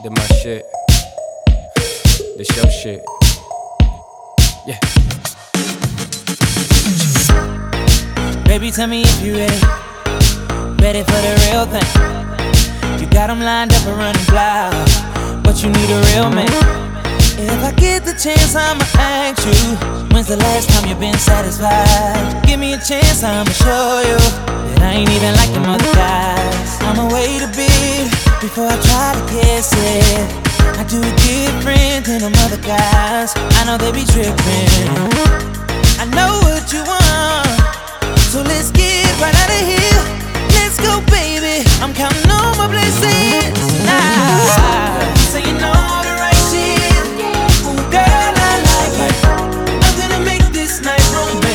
Did my shit. This your shit. Yeah. Baby, tell me if you ready for the real thing. You got them lined up and running wild, but you need a real man. If I get the chance, I'ma ask you, when's the last time you've been satisfied? Give me a chance, I'ma show you that I ain't even like them other guys. I'ma wait a bit before I try to kiss it. I do it different than them other guys. I know they be tripping. I know what you want, so let's get right out of here. Let's go, baby. I'm counting on my blessings now. Saying all the right shit. Ooh, girl, I like it. I'm gonna make this night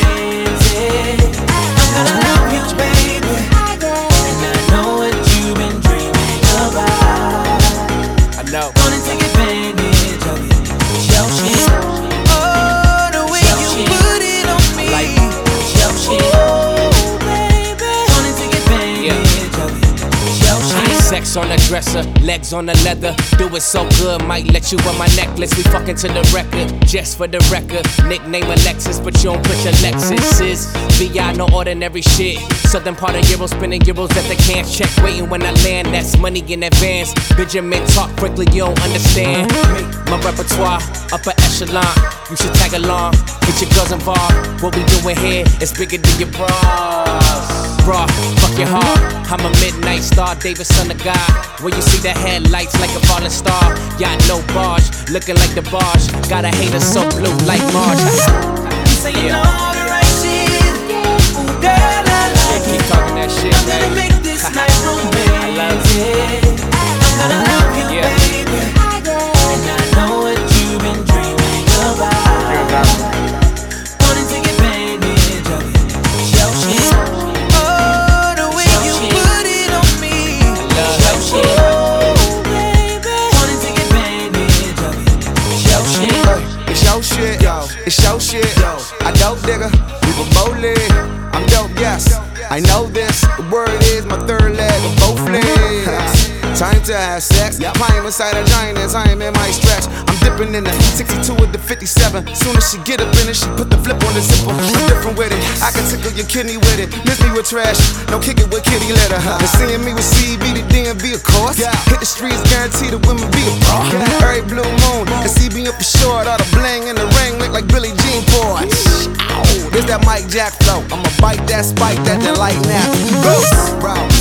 romantic. I'm gonna love you, baby, and I know what you've been dreaming about. I know. Gonna take advantage of it. Show shit. Oh, the way you put it on me. Like show shit. Oh, baby. Gonna take advantage of it. Show shit. Sex on the dresser, legs on the leather. Do it so good, might let you on my necklace. We fucking to the record, just for the record. Nickname Alexis, but you don't put your Lexus. VI, no ordinary shit. Southern part of Euro, spinning euros at the can't check. Waiting when I land, that's money in advance. Benjamin talk quickly, you don't understand. My repertoire, upper echelon. You should tag along, get your girls involved. What we doing here is bigger than your bras. Raw, fuck your heart. I'm a midnight star, Davis son of God. Where you see the headlights like a falling star. Yacht no barge, looking like the barge. Got a hater so blue like Marge. Saying all the right shit. Ooh, girl, I like Keep it. talking that shit, I'm gonna man. make this night romantic. I'm gonna love you, Yeah. baby, and I know what you've been dreaming about. Gonna take advantage of it. Show shit. Oh, the way you put it on me. Show shit. Oh, baby. Gonna take advantage of it. Show shit. It's your shit, yo. It's your shit, yo. I dope digger, we were bowling. I'm dope, yes. I know this. The word is my third leg of both legs. Time to have sex. Climb inside a giant as I am in my stretch. I'm dipping in the 62 with the 57. Soon as she get up in it, she put the flip on the zipper. I'm different with it. I can tickle your kidney with it. Miss me with trash. No kick it with kitty litter. And seeing me with CB, the DMV, of course. Hit the streets, guarantee the women be a pro. Every blue moon, and CB up for short. All the bling in the ring look like Billie Jean Ford. There's that Mike Jack flow. I'ma bite that spike, that light nap. Bro,